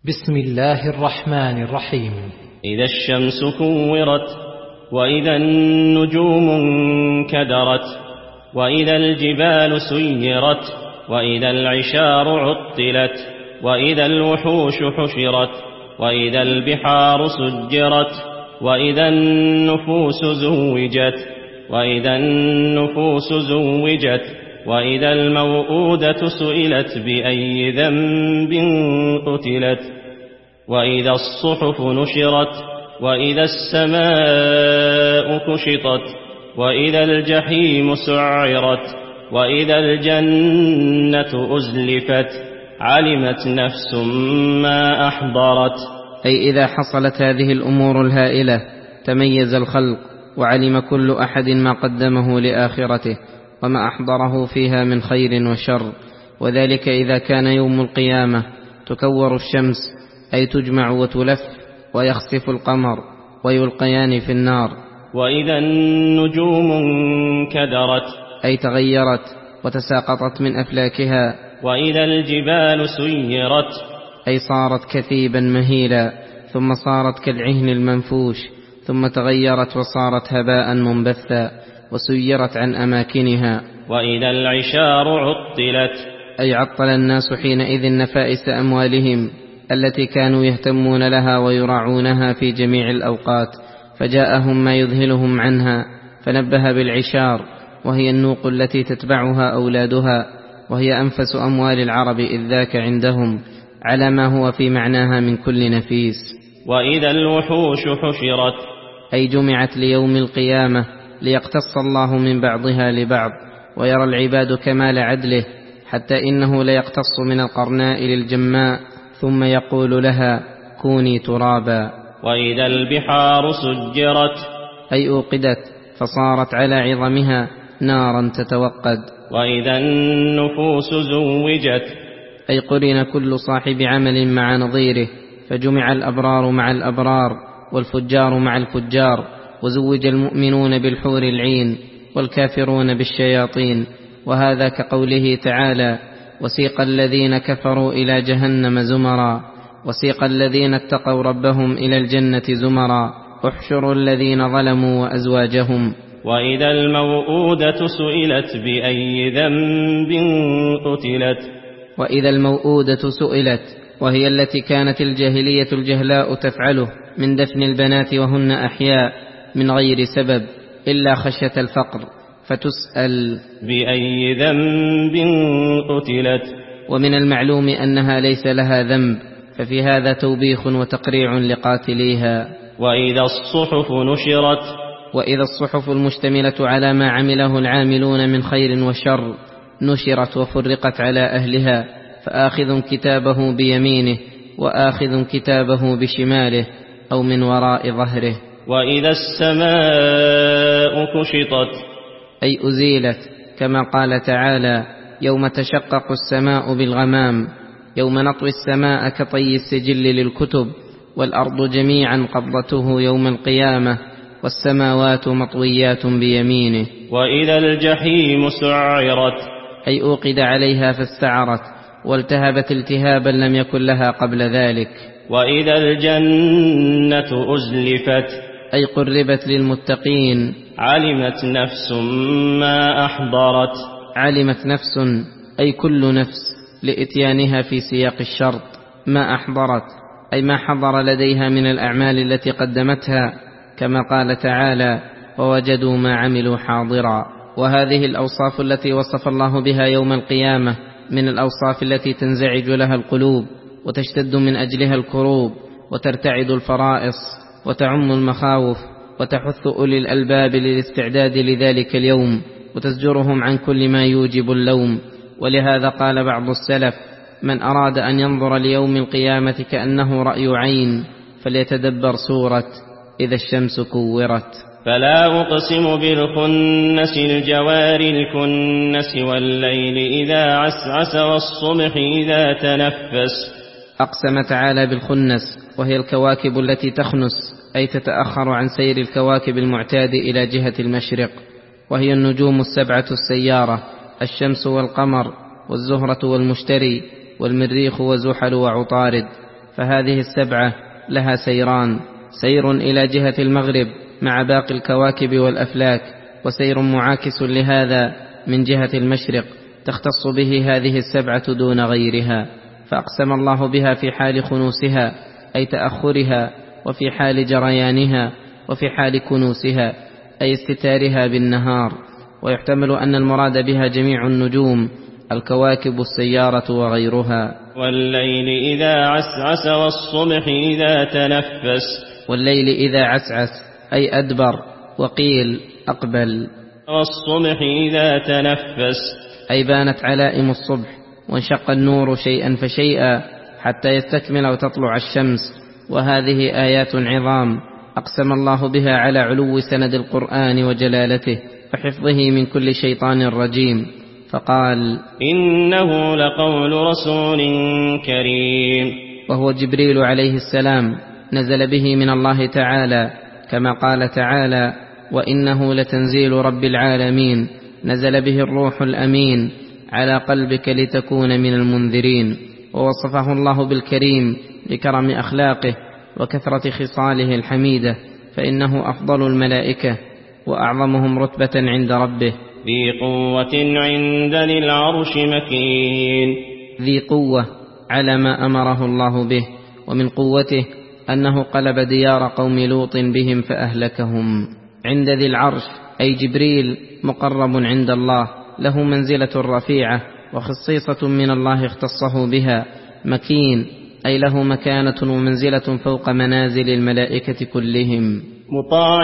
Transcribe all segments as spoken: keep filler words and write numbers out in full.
بسم الله الرحمن الرحيم. إذا الشمس كورت، وإذا النجوم انكدرت، وإذا الجبال سيرت، وإذا العشار عطلت، وإذا الوحوش حشرت، وإذا البحار سجرت، وإذا النفوس زوجت، وإذا النفوس زوجت، وإذا الموءودة سئلت بأي ذنب قتلت، وإذا الصحف نشرت، وإذا السماء كشطت، وإذا الجحيم سعرت، وإذا الجنة أزلفت، علمت نفس ما أحضرت. أي إذا حصلت هذه الأمور الهائلة تميز الخلق، وعلم كل أحد ما قدمه لآخرته وما أحضره فيها من خير وشر. وذلك إذا كان يوم القيامة تكور الشمس، أي تجمع وتلف، ويخسف القمر، ويلقيان في النار. وإذا النجوم انكدرت، أي تغيرت وتساقطت من أفلاكها. وإذا الجبال سيرت، أي صارت كثيبا مهيلا، ثم صارت كالعهن المنفوش، ثم تغيرت وصارت هباء منبثا، وسيرت عن أماكنها. وإذا العشار عطلت، أي عطل الناس حينئذ نفائس أموالهم التي كانوا يهتمون لها ويراعونها في جميع الأوقات، فجاءهم ما يذهلهم عنها، فنبه بالعشار، وهي النوق التي تتبعها أولادها، وهي أنفس أموال العرب إذ ذاك عندهم، على ما هو في معناها من كل نفيس. وإذا الوحوش حشرت، أي جمعت ليوم القيامة ليقتص الله من بعضها لبعض، ويرى العباد كمال عدله، حتى إنه ليقتص من القرناء للجماء، ثم يقول لها كوني ترابا. وإذا البحار سجرت، أي أوقدت فصارت على عظمها نارا تتوقد. وإذا النفوس زوجت، أي قرن كل صاحب عمل مع نظيره، فجمع الأبرار مع الأبرار، والفجار مع الفجار، وزوج المؤمنون بالحور العين، والكافرون بالشياطين. وهذا كقوله تعالى: وسيق الذين كفروا إلى جهنم زمرا، وسيق الذين اتقوا ربهم إلى الجنة زمرا، احشروا الذين ظلموا وأزواجهم. وإذا الموءودة سئلت بأي ذنب قتلت، وإذا الموءودة سئلت، وهي التي كانت الجاهلية الجهلاء تفعله من دفن البنات وهن أحياء من غير سبب إلا خشية الفقر، فتسأل بأي ذنب قتلت. ومن المعلوم أنها ليس لها ذنب، ففي هذا توبيخ وتقريع لقاتليها. وإذا الصحف نشرت، وإذا الصحف المشتملة على ما عمله العاملون من خير وشر نشرت وفرقت على أهلها، فآخذ كتابه بيمينه، وآخذ كتابه بشماله، أو من وراء ظهره. وإذا السماء كشطت، أي أزيلت، كما قال تعالى: يوم تشقق السماء بالغمام، يوم نطوي السماء كطي السجل للكتب، والأرض جميعا قبضته يوم القيامة، والسماوات مطويات بيمينه. وإذا الجحيم سعرت، أي أوقد عليها فاستعرت، والتهبت التهابا لم يكن لها قبل ذلك. وإذا الجنة أزلفت، أي قربت للمتقين. علمت نفس ما أحضرت. علمت نفس، أي كل نفس، لإتيانها في سياق الشرط، ما أحضرت، أي ما حضر لديها من الأعمال التي قدمتها، كما قال تعالى: ووجدوا ما عملوا حاضرا. وهذه الأوصاف التي وصف الله بها يوم القيامة من الأوصاف التي تنزعج لها القلوب، وتشتد من أجلها الكروب، وترتعد الفرائص، وتعم المخاوف، وتحث أولي الألباب للاستعداد لذلك اليوم، وتزجرهم عن كل ما يوجب اللوم. ولهذا قال بعض السلف: من أراد أن ينظر ليوم القيامة كأنه رأي عين فليتدبر سورة إذا الشمس كورت. فلا أقسم بالخنس الجوار الكنس، والليل إذا عسعس، والصبح إذا تنفس. أقسم تعالى بالخنس، وهي الكواكب التي تخنس، أي تتأخر عن سير الكواكب المعتاد إلى جهة المشرق، وهي النجوم السبعة السيارة: الشمس والقمر والزهرة والمشتري والمريخ وزحل وعطارد. فهذه السبعة لها سيران: سير إلى جهة المغرب مع باقي الكواكب والأفلاك، وسير معاكس لهذا من جهة المشرق تختص به هذه السبعة دون غيرها. فأقسم الله بها في حال خنوسها أي تأخرها، وفي حال جريانها، وفي حال كنوسها أي استتارها بالنهار. ويحتمل أن المراد بها جميع النجوم، الكواكب، السيارة وغيرها. والليل إذا عسعس والصبح إذا تنفس. والليل إذا عسعس أي أدبر، وقيل أقبل. والصبح إذا تنفس أي بانت علائم الصبح، وانشق النور شيئا فشيئا حتى يستكمل وتطلع الشمس. وهذه آيات عظام أقسم الله بها على علو سند القرآن وجلالته وحفظه من كل شيطان رجيم، فقال: إنه لقول رسول كريم. وهو جبريل عليه السلام، نزل به من الله تعالى، كما قال تعالى: وإنه لتنزيل رب العالمين، نزل به الروح الأمين على قلبك لتكون من المنذرين. ووصفه الله بالكريم لكرم أخلاقه وكثرة خصاله الحميدة، فإنه أفضل الملائكة وأعظمهم رتبة عند ربه. ذي قوة عند ذي العرش مكين. ذي قوة على ما أمره الله به، ومن قوته أنه قلب ديار قوم لوط بهم فأهلكهم. عند ذي العرش أي جبريل مقرب عند الله، له منزلة رفيعة وخصيصة من الله اختصه بها. مكين أي له مكانة ومنزلة فوق منازل الملائكة كلهم. مطاع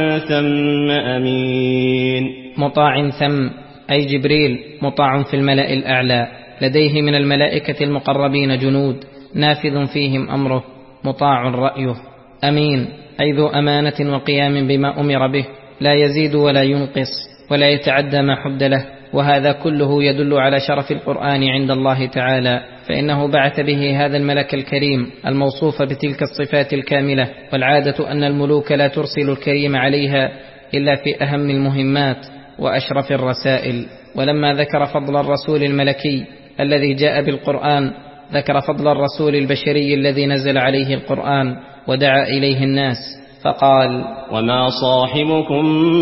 ثم أمين. مطاع ثم أي جبريل مطاع في الملأ الأعلى، لديه من الملائكة المقربين جنود نافذ فيهم أمره، مطاع رأيه. أمين أي ذو أمانة وقيام بما أمر به، لا يزيد ولا ينقص ولا يتعدى ما حد له. وهذا كله يدل على شرف القرآن عند الله تعالى، فإنه بعث به هذا الملك الكريم الموصوف بتلك الصفات الكاملة. والعادة أن الملوك لا ترسل الكريم عليها إلا في أهم المهمات وأشرف الرسائل. ولما ذكر فضل الرسول الملكي الذي جاء بالقرآن، ذكر فضل الرسول البشري الذي نزل عليه القرآن ودعا إليه الناس، فقال: وما صاحبكم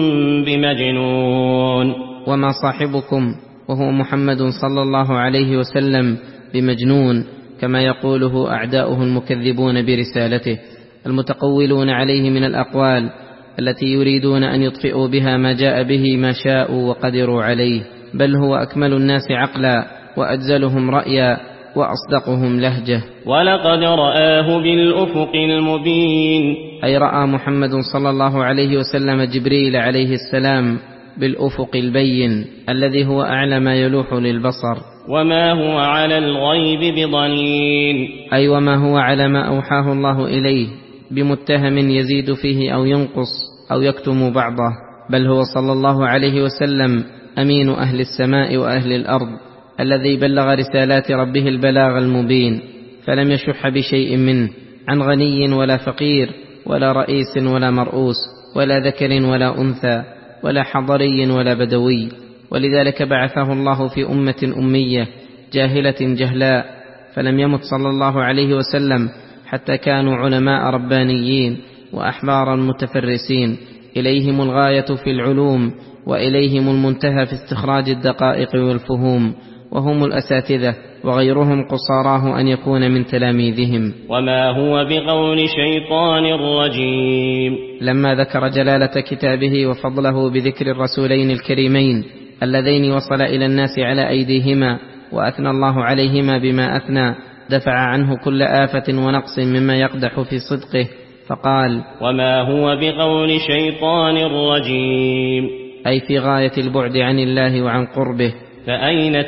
بمجنون. وما صاحبكم، وهو محمد صلى الله عليه وسلم، بمجنون، كما يقوله أعداؤه المكذبون برسالته المتقولون عليه من الأقوال التي يريدون أن يطفئوا بها ما جاء به ما شاءوا وقدروا عليه. بل هو أكمل الناس عقلا، وأجزلهم رأيا، وأصدقهم لهجة. ولقد رآه بالأفق المبين. أي رأى محمد صلى الله عليه وسلم جبريل عليه السلام بالأفق البين الذي هو أعلى ما يلوح للبصر. وما هو على الغيب بضنين. أي وما هو على ما أوحاه الله إليه بمتهم يزيد فيه أو ينقص أو يكتم بعضه، بل هو صلى الله عليه وسلم أمين أهل السماء وأهل الأرض، الذي بلغ رسالات ربه البلاغ المبين، فلم يشح بشيء منه، عن غني ولا فقير، ولا رئيس ولا مرؤوس، ولا ذكر ولا أنثى، ولا حضري ولا بدوي. ولذلك بعثه الله في أمة أمية جاهلة جهلاء، فلم يمت صلى الله عليه وسلم حتى كانوا علماء ربانيين وأحبارا متفرسين، إليهم الغاية في العلوم، وإليهم المنتهى في استخراج الدقائق والفهوم، وهم الأساتذة، وغيرهم قصاراه أن يكون من تلاميذهم. وما هو بقول شيطان رجيم. لما ذكر جلالة كتابه وفضله بذكر الرسولين الكريمين اللذين وصل إلى الناس على أيديهما، وأثنى الله عليهما بما أثنى، دفع عنه كل آفة ونقص مما يقدح في صدقه، فقال: وما هو بقول شيطان رجيم. أي في غاية البعد عن الله وعن قربه. فأين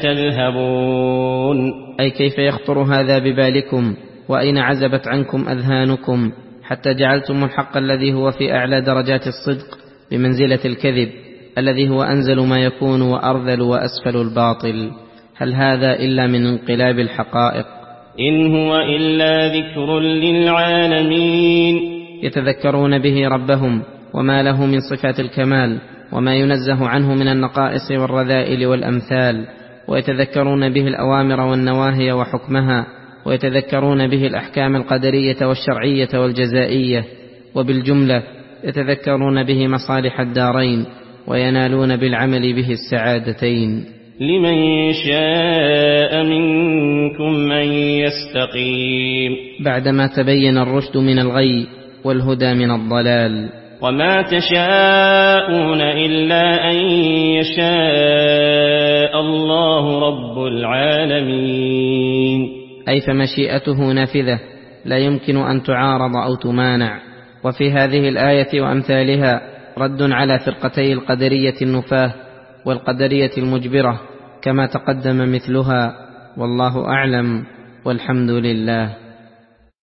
تذهبون. أي كيف يخطر هذا ببالكم، وأين عزبت عنكم أذهانكم، حتى جعلتم الحق الذي هو في أعلى درجات الصدق بمنزلة الكذب الذي هو أنزل ما يكون وأرذل وأسفل الباطل. هل هذا إلا من انقلاب الحقائق؟ إن هو إلا ذكر للعالمين. يتذكرون به ربهم وما له من صفات الكمال وما ينزه عنه من النقائص والرذائل والأمثال، ويتذكرون به الأوامر والنواهي وحكمها، ويتذكرون به الأحكام القدرية والشرعية والجزائية، وبالجملة يتذكرون به مصالح الدارين وينالون بالعمل به السعادتين. لمن شاء منكم أن يستقيم. بعدما تبين الرشد من الغي والهدى من الضلال. وما تشاءون إلا أن يشاء الله رب العالمين. أي فمشيئته نافذة لا يمكن أن تعارض أو تمانع. وفي هذه الآية وأمثالها رد على فرقتي القدرية النفاة والقدرية المجبرة كما تقدم مثلها، والله أعلم والحمد لله.